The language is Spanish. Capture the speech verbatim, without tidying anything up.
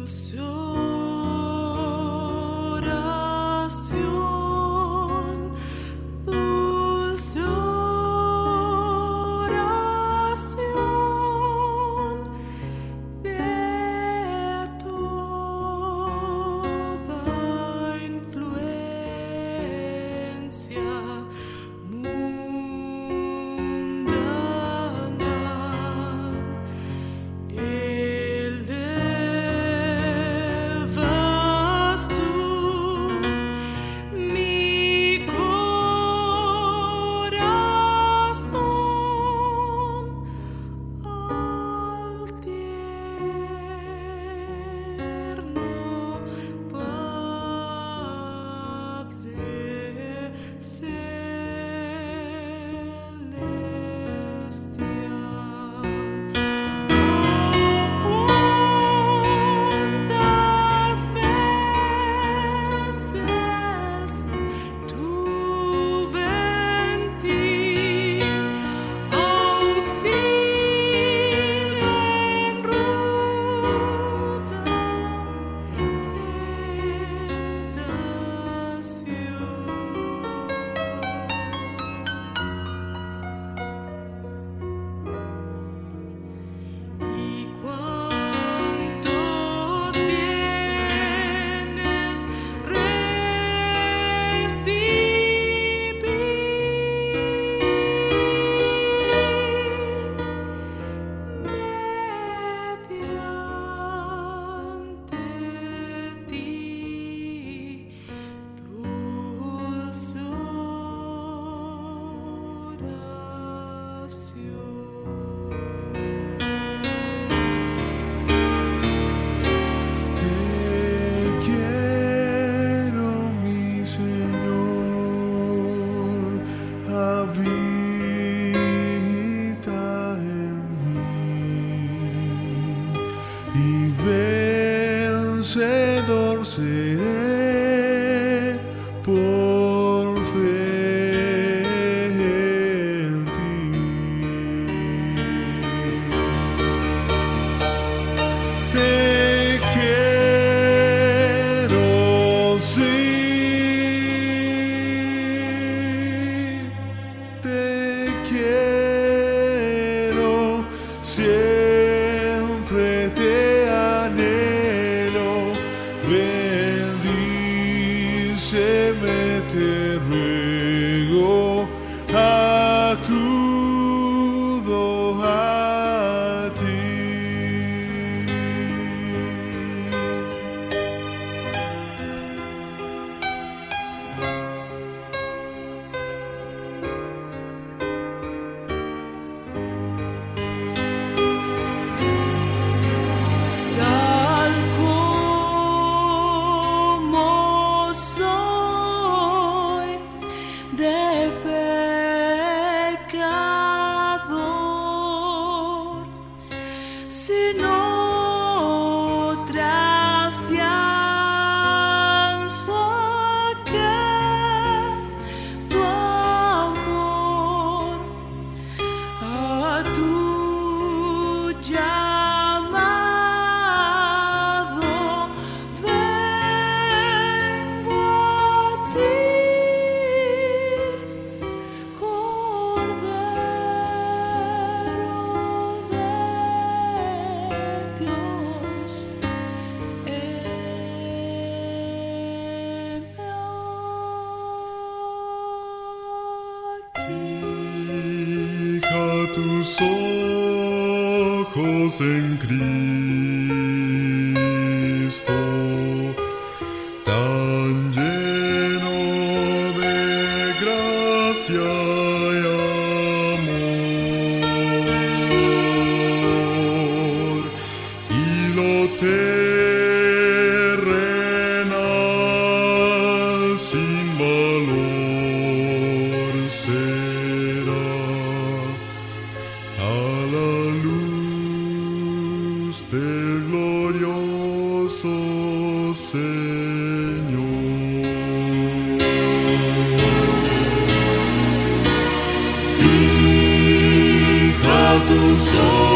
vencedor seré por fe en ti. Te quiero, sí, te quiero, siempre te anhelo. Bendíceme, te ruego, acudo a ti. Tal como soy de pecador, sin otra fianza que tu amor, a tu llamado vengo a ti, Cordero de Dios, heme aquí. Fija tus ojos en Cristo, tan lleno de gracia y amor, y lo terrenal sin valor será a la luz del glorioso Señor. Fija tus ojos